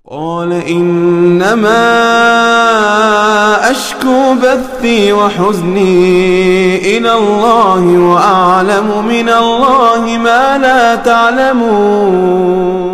قال إنما أشكو بثي وحزني إلى الله وأعلم من الله ما لا تعلمون.